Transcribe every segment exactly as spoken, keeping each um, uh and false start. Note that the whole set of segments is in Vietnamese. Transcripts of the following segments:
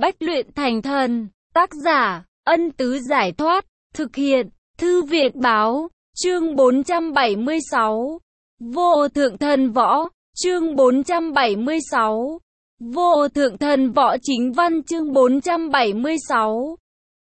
Bách luyện thành thần. Tác giả, Ân Tứ Giải Thoát. Thực hiện, Thư Viện Báo. Chương bốn trăm bảy mươi sáu. Vô thượng thần võ. Chương bốn trăm bảy mươi sáu. Vô thượng thần võ chính văn. Chương bốn trăm bảy mươi sáu.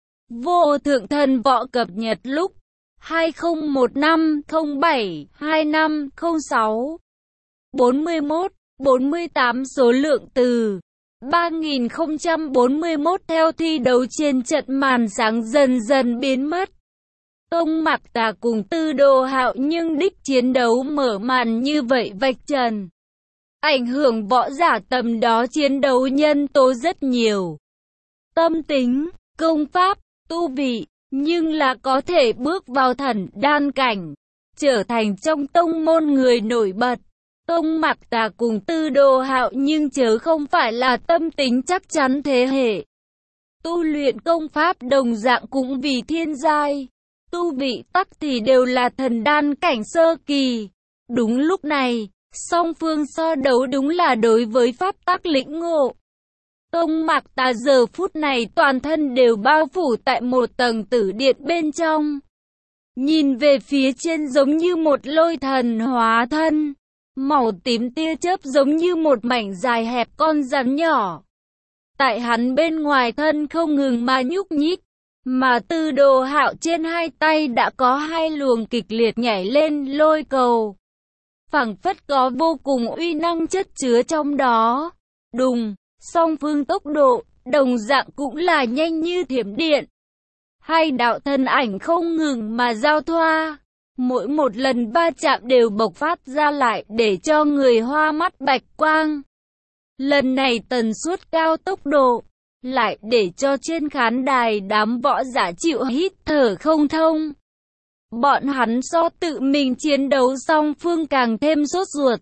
Vô thượng thần võ cập nhật lúc hai không một năm không bảy hai năm không sáu. bốn mươi mốt, bốn mươi tám số lượng từ ba nghìn không trăm bốn mươi mốt theo thi đấu trên trận màn sáng dần dần biến mất. Tông Mạc Tà cùng Tư Đồ Hạo nhưng đích chiến đấu mở màn như vậy vạch trần. Ảnh hưởng võ giả tầm đó chiến đấu nhân tố rất nhiều. Tâm tính, công pháp, tu vị, nhưng là có thể bước vào thần đan cảnh, trở thành trong tông môn người nổi bật. Tông Mạc Tà cùng Tư Đồ Hạo nhưng chớ không phải là tâm tính chắc chắn thế hệ. Tu luyện công pháp đồng dạng cũng vì thiên giai, tu vị tắc thì đều là thần đan cảnh sơ kỳ. Đúng lúc này, song phương so đấu đúng là đối với pháp tắc lĩnh ngộ. Tông Mạc Tà giờ phút này toàn thân đều bao phủ tại một tầng tử điện bên trong. Nhìn về phía trên giống như một lôi thần hóa thân. Màu tím tia chớp giống như một mảnh dài hẹp con rắn nhỏ. Tại hắn bên ngoài thân không ngừng mà nhúc nhích. Mà Tư Đồ Hạo trên hai tay đã có hai luồng kịch liệt nhảy lên lôi cầu. Phảng phất có vô cùng uy năng chất chứa trong đó. Đùng, song phương tốc độ, đồng dạng cũng là nhanh như thiểm điện. Hai đạo thân ảnh không ngừng mà giao thoa. Mỗi một lần va chạm đều bộc phát ra lại để cho người hoa mắt bạch quang. Lần này tần suất cao tốc độ, lại để cho trên khán đài đám võ giả chịu hít thở không thông. Bọn hắn so tự mình chiến đấu song phương càng thêm sốt ruột.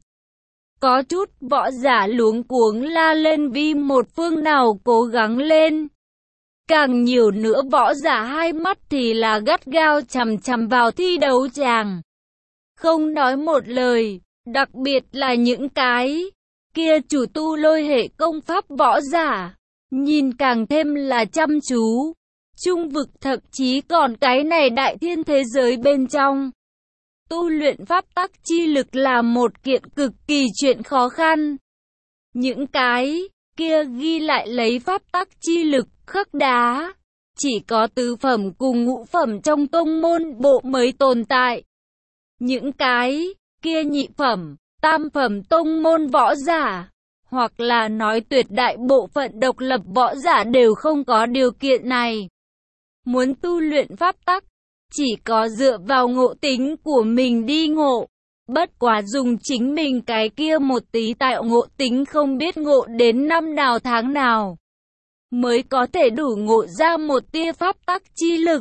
Có chút võ giả luống cuống la lên vì một phương nào cố gắng lên. Càng nhiều nữa võ giả hai mắt thì là gắt gao chằm chằm vào thi đấu tràng. Không nói một lời, đặc biệt là những cái kia chủ tu lôi hệ công pháp võ giả. Nhìn càng thêm là chăm chú. Trung vực thậm chí còn cái này đại thiên thế giới bên trong. Tu luyện pháp tắc chi lực là một kiện cực kỳ chuyện khó khăn. Những cái kia ghi lại lấy pháp tắc chi lực khắc đá. Chỉ có tứ phẩm cùng ngũ phẩm trong tông môn bộ mới tồn tại. Những cái kia nhị phẩm, tam phẩm tông môn võ giả. Hoặc là nói tuyệt đại bộ phận độc lập võ giả đều không có điều kiện này. Muốn tu luyện pháp tắc, chỉ có dựa vào ngộ tính của mình đi ngộ. Bất quá dùng chính mình cái kia một tí tạo ngộ tính không biết ngộ đến năm nào tháng nào. Mới có thể đủ ngộ ra một tia pháp tắc chi lực.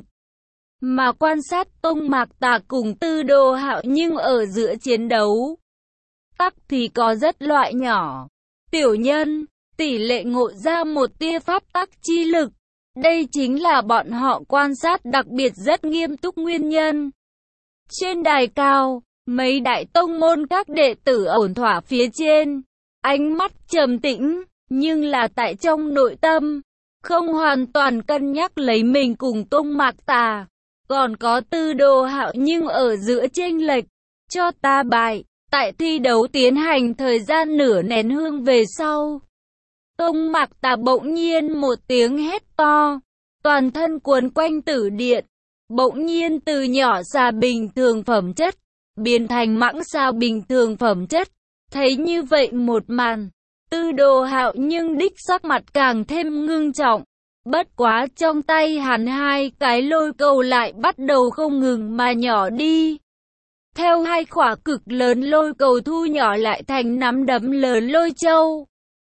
Mà quan sát Tông Mạc Tà cùng Tư Đồ Hạo nhưng ở giữa chiến đấu. Tắc thì có rất loại nhỏ. Tiểu nhân, tỷ lệ ngộ ra một tia pháp tắc chi lực. Đây chính là bọn họ quan sát đặc biệt rất nghiêm túc nguyên nhân. Trên đài cao, mấy đại tông môn các đệ tử ổn thỏa phía trên. Ánh mắt trầm tĩnh, nhưng là tại trong nội tâm. Không hoàn toàn cân nhắc lấy mình cùng Tông Mạc Tà. Còn có Tư Đồ Hạo nhưng ở giữa chênh lệch. Cho ta bài. Tại thi đấu tiến hành thời gian nửa nén hương về sau. Tông Mạc Tà bỗng nhiên một tiếng hét to. Toàn thân cuốn quanh tử điện. Bỗng nhiên từ nhỏ xà bình thường phẩm chất. Biến thành mãng xà bình thường phẩm chất. Thấy như vậy một màn. Tư Đồ Hạo nhưng đích sắc mặt càng thêm ngưng trọng. Bất quá trong tay hắn hai cái lôi cầu lại bắt đầu không ngừng mà nhỏ đi. Theo hai quả cực lớn lôi cầu thu nhỏ lại thành nắm đấm lớn lôi châu.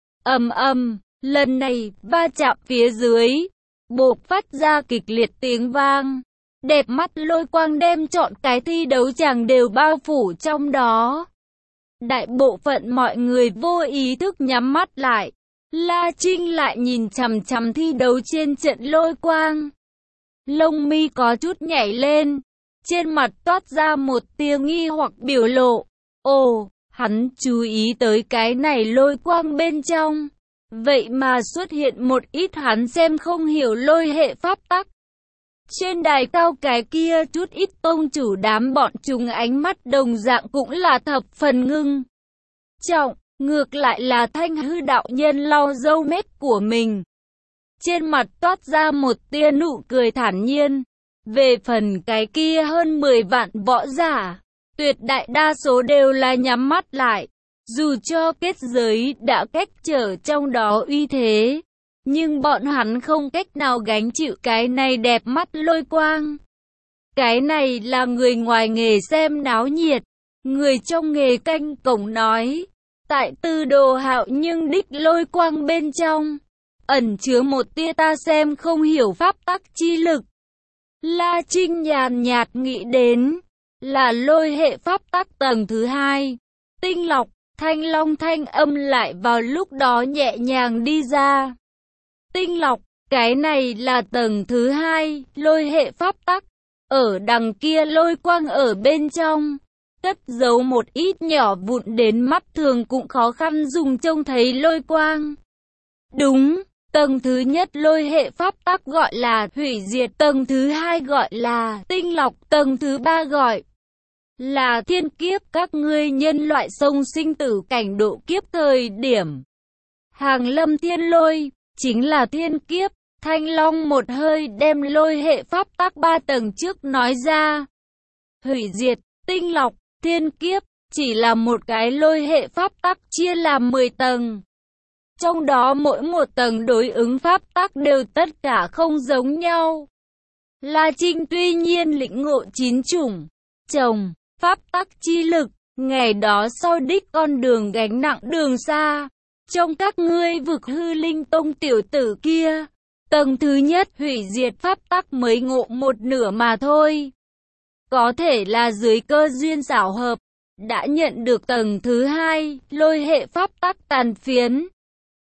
Ầm ầm, lần này va chạm phía dưới, bộc phát ra kịch liệt tiếng vang. Đẹp mắt lôi quang đem trọn cái thi đấu chàng đều bao phủ trong đó. Đại bộ phận mọi người vô ý thức nhắm mắt lại. La Trinh lại nhìn chằm chằm thi đấu trên trận lôi quang. Lông mi có chút nhảy lên. Trên mặt toát ra một tia nghi hoặc biểu lộ. Ồ, hắn chú ý tới cái này lôi quang bên trong. Vậy mà xuất hiện một ít hắn xem không hiểu lôi hệ pháp tắc. Trên đài cao cái kia chút ít tông chủ đám bọn chúng ánh mắt đồng dạng cũng là thập phần ngưng trọng, ngược lại là Thanh Hư đạo nhân lau râu mép của mình. Trên mặt toát ra một tia nụ cười thản nhiên. Về phần cái kia hơn mười vạn võ giả, tuyệt đại đa số đều là nhắm mắt lại. Dù cho kết giới đã cách trở trong đó uy thế, nhưng bọn hắn không cách nào gánh chịu cái này đẹp mắt lôi quang. Cái này là người ngoài nghề xem náo nhiệt, người trong nghề canh cổng nói. Tại Tư Đồ Hạo nhưng đích lôi quang bên trong, ẩn chứa một tia ta xem không hiểu pháp tắc chi lực. La Trinh nhàn nhạt nghĩ đến, là lôi hệ pháp tắc tầng thứ hai. Tinh lọc, Thanh Long thanh âm lại vào lúc đó nhẹ nhàng đi ra. Tinh lọc, cái này là tầng thứ hai, lôi hệ pháp tắc. Ở đằng kia lôi quang ở bên trong, cất giấu một ít nhỏ vụn đến mắt thường cũng khó khăn dùng trông thấy lôi quang. Đúng, tầng thứ nhất lôi hệ pháp tắc gọi là hủy diệt, tầng thứ hai gọi là tinh lọc, tầng thứ ba gọi là thiên kiếp. Các ngươi nhân loại sông sinh tử cảnh độ kiếp thời điểm hàng lâm thiên lôi, chính là thiên kiếp. Thanh Long một hơi đem lôi hệ pháp tắc ba tầng trước nói ra. Hủy diệt, tinh lọc, thiên kiếp, chỉ là một cái lôi hệ pháp tắc chia làm mười tầng. Trong đó mỗi một tầng đối ứng pháp tắc đều tất cả không giống nhau. La Trinh tuy nhiên lĩnh ngộ chín chủng chồng pháp tắc chi lực, ngày đó sau đích con đường gánh nặng đường xa. Trong các ngươi vực hư linh tông tiểu tử kia, tầng thứ nhất hủy diệt pháp tắc mới ngộ một nửa mà thôi. Có thể là dưới cơ duyên xảo hợp, đã nhận được tầng thứ hai, lôi hệ pháp tắc tàn phiến.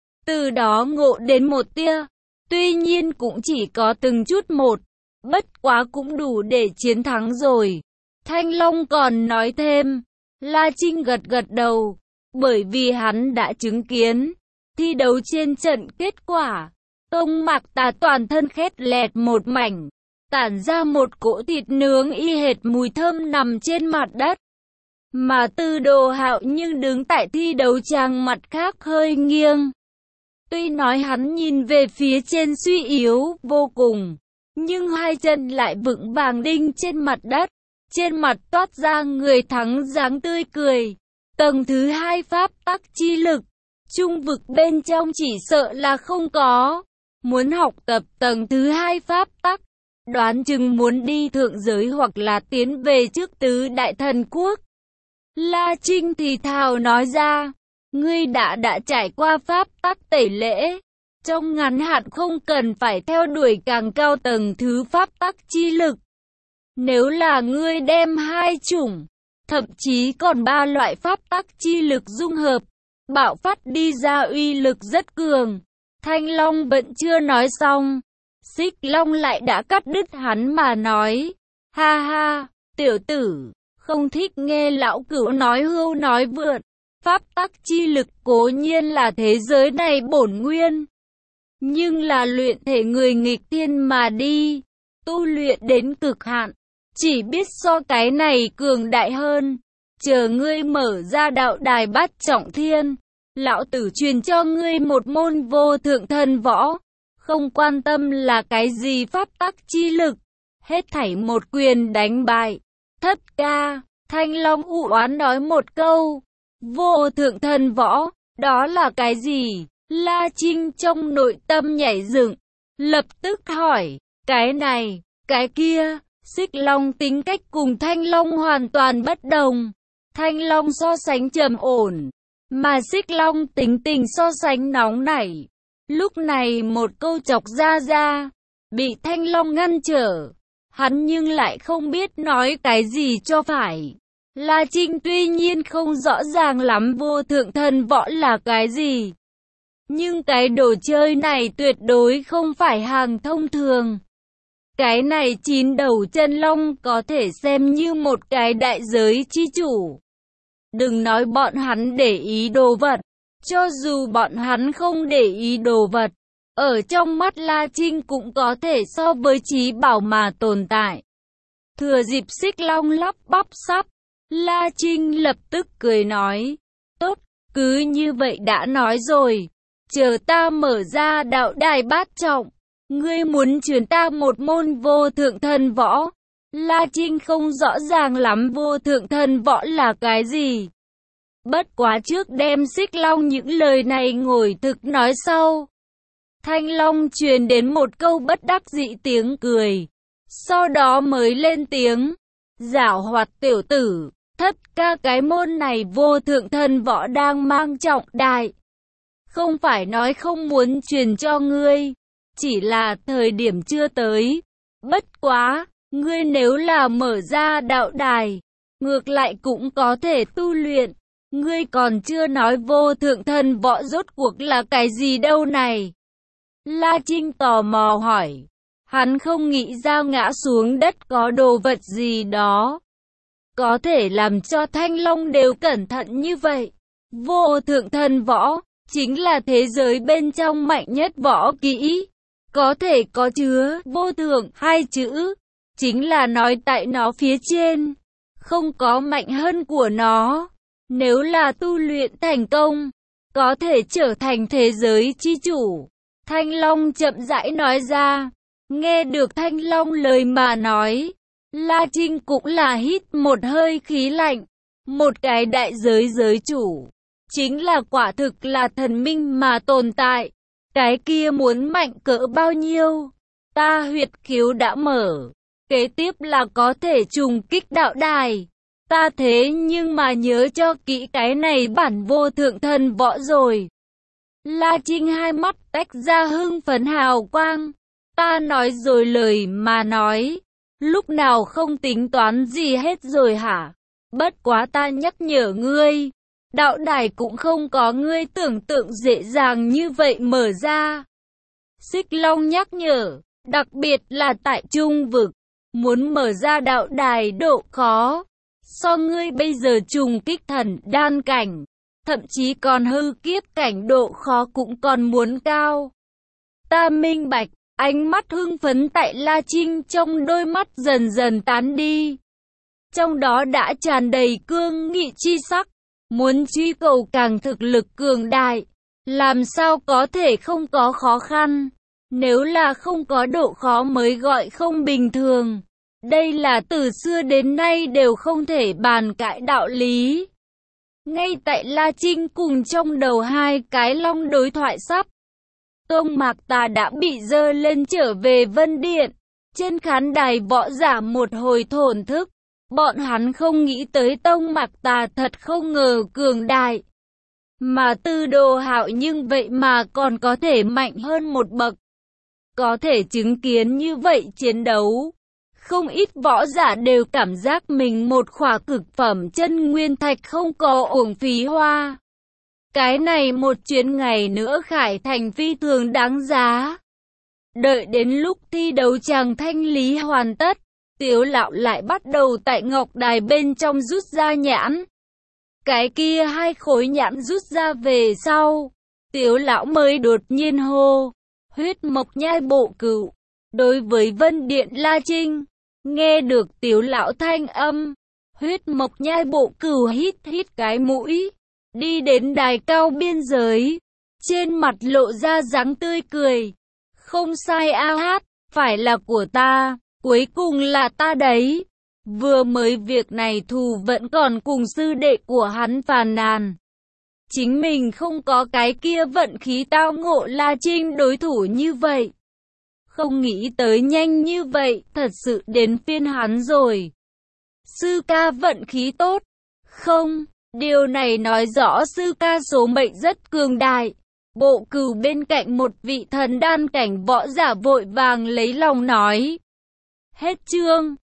Từ đó ngộ đến một tia, tuy nhiên cũng chỉ có từng chút một, bất quá cũng đủ để chiến thắng rồi. Thanh Long còn nói thêm, La Trinh gật gật đầu, bởi vì hắn đã chứng kiến thi đấu trên trận kết quả. Tông Mạc Tà toàn thân khét lẹt một mảnh, tản ra một cỗ thịt nướng y hệt mùi thơm nằm trên mặt đất. Mà Tư Đồ Hạo nhưng đứng tại thi đấu trang mặt khác hơi nghiêng. Tuy nói hắn nhìn về phía trên suy yếu vô cùng, nhưng hai chân lại vững vàng đinh trên mặt đất. Trên mặt toát ra người thắng dáng tươi cười. Tầng thứ hai pháp tắc chi lực, trung vực bên trong chỉ sợ là không có. Muốn học tập tầng thứ hai pháp tắc, đoán chừng muốn đi thượng giới hoặc là tiến về trước tứ đại thần quốc. La Trinh thì thào nói ra, ngươi đã đã trải qua pháp tắc tẩy lễ, trong ngắn hạn không cần phải theo đuổi càng cao tầng thứ pháp tắc chi lực. Nếu là ngươi đem hai chủng, thậm chí còn ba loại pháp tắc chi lực dung hợp, bạo phát đi ra uy lực rất cường. Thanh Long vẫn chưa nói xong, Xích Long lại đã cắt đứt hắn mà nói, ha ha, tiểu tử, không thích nghe lão cửu nói hưu nói vượt. Pháp tắc chi lực cố nhiên là thế giới này bổn nguyên, nhưng là luyện thể người nghịch thiên mà đi, tu luyện đến cực hạn, chỉ biết so cái này cường đại hơn. Chờ ngươi mở ra đạo đài bát trọng thiên, lão tử truyền cho ngươi một môn vô thượng thần võ, không quan tâm là cái gì pháp tắc chi lực, hết thảy một quyền đánh bại. Thất ca, Thanh Long u oán nói một câu, vô thượng thần võ, đó là cái gì? La Trinh trong nội tâm nhảy dựng, lập tức hỏi, cái này, cái kia. Xích Long tính cách cùng Thanh Long hoàn toàn bất đồng. Thanh Long so sánh trầm ổn, mà Xích Long tính tình so sánh nóng nảy. Lúc này một câu chọc ra ra, bị Thanh Long ngăn trở, hắn nhưng lại không biết nói cái gì cho phải. La Trinh tuy nhiên không rõ ràng lắm vô thượng thần võ là cái gì, nhưng cái đồ chơi này tuyệt đối không phải hàng thông thường. Cái này chín đầu chân long có thể xem như một cái đại giới chi chủ. Đừng nói bọn hắn để ý đồ vật, Cho dù bọn hắn không để ý đồ vật, ở trong mắt La Trinh cũng có thể so với trí bảo mà tồn tại. Thừa dịp Xích Long lắp bắp sắp, La Trinh lập tức cười nói, tốt, cứ như vậy đã nói rồi, chờ ta mở ra đạo đài bát trọng, ngươi muốn truyền ta một môn vô thượng thần võ. La Trinh không rõ ràng lắm vô thượng thần võ là cái gì. Bất quá trước đem Xích Long những lời này ngồi thực nói sau. Thanh Long truyền đến một câu bất đắc dĩ tiếng cười. Sau đó mới lên tiếng. Giảo hoạt tiểu tử, thất ca cái môn này vô thượng thần võ đang mang trọng đại. Không phải nói không muốn truyền cho ngươi, chỉ là thời điểm chưa tới. Bất quá, ngươi nếu là mở ra đạo đài, ngược lại cũng có thể tu luyện. Ngươi còn chưa nói vô thượng thần võ rốt cuộc là cái gì đâu này. La Trinh tò mò hỏi. Hắn không nghĩ ra ngã xuống đất có đồ vật gì đó có thể làm cho Thanh Long đều cẩn thận như vậy. Vô thượng thần võ chính là thế giới bên trong mạnh nhất võ kỹ, có thể có chứa vô thượng hai chữ, chính là nói tại nó phía trên không có mạnh hơn của nó. Nếu là tu luyện thành công, có thể trở thành thế giới chi chủ. Thanh Long chậm rãi nói ra. Nghe được Thanh Long lời mà nói, La Trinh cũng là hít một hơi khí lạnh. Một cái đại giới giới chủ, chính là quả thực là thần minh mà tồn tại. Cái kia muốn mạnh cỡ bao nhiêu? Ta huyệt khiếu đã mở, kế tiếp là có thể trùng kích đạo đài. Ta thế nhưng mà nhớ cho kỹ cái này bản vô thượng thần võ rồi. La Trinh hai mắt tách ra hưng phấn hào quang. Ta nói rồi lời mà nói, lúc nào không tính toán gì hết rồi hả? Bất quá ta nhắc nhở ngươi, đạo đài cũng không có ngươi tưởng tượng dễ dàng như vậy mở ra. Xích Long nhắc nhở, đặc biệt là tại trung vực, muốn mở ra đạo đài độ khó, so ngươi bây giờ trùng kích thần đan cảnh, thậm chí còn hư kiếp cảnh độ khó cũng còn muốn cao. Ta minh bạch. Ánh mắt hưng phấn tại La Trinh trong đôi mắt dần dần tán đi. Trong đó đã tràn đầy cương nghị chi sắc. Muốn truy cầu càng thực lực cường đại, làm sao có thể không có khó khăn. Nếu là không có độ khó mới gọi không bình thường. Đây là từ xưa đến nay đều không thể bàn cãi đạo lý. Ngay tại La Trinh cùng trong đầu hai cái long đối thoại sắp, Tông Mạc Tà đã bị dơ lên trở về Vân Điện. Trên khán đài võ giả một hồi thổn thức. Bọn hắn không nghĩ tới Tông Mạc Tà thật không ngờ cường đại. Mà Tư Đồ Hạo nhưng vậy mà còn có thể mạnh hơn một bậc. Có thể chứng kiến như vậy chiến đấu. Không ít võ giả đều cảm giác mình một khỏa cực phẩm chân nguyên thạch không có uổng phí hoa. Cái này một chuyến ngày nữa khải thành phi thường đáng giá. Đợi đến lúc thi đấu chàng thanh lý hoàn tất, Tiếu Lão lại bắt đầu tại ngọc đài bên trong rút ra nhãn. Cái kia hai khối nhãn rút ra về sau, Tiếu Lão mới đột nhiên hô, huyết mộc nhai bộ cửu. Đối với Vân Điện La Trinh, nghe được Tiếu Lão thanh âm, huyết mộc nhai bộ cửu hít hít cái mũi. Đi đến đài cao biên giới, trên mặt lộ ra dáng tươi cười. Không sai a hát, phải là của ta, cuối cùng là ta đấy. Vừa mới việc này thù vẫn còn cùng sư đệ của hắn phàn nàn. Chính mình không có cái kia vận khí tao ngộ La Trinh đối thủ như vậy. Không nghĩ tới nhanh như vậy, thật sự đến phiên hắn rồi. Sư ca vận khí tốt, không? Điều này nói rõ sư ca số mệnh rất cường đại. Bộ Cửu bên cạnh một vị thần đan cảnh võ giả vội vàng lấy lòng nói. Hết chương.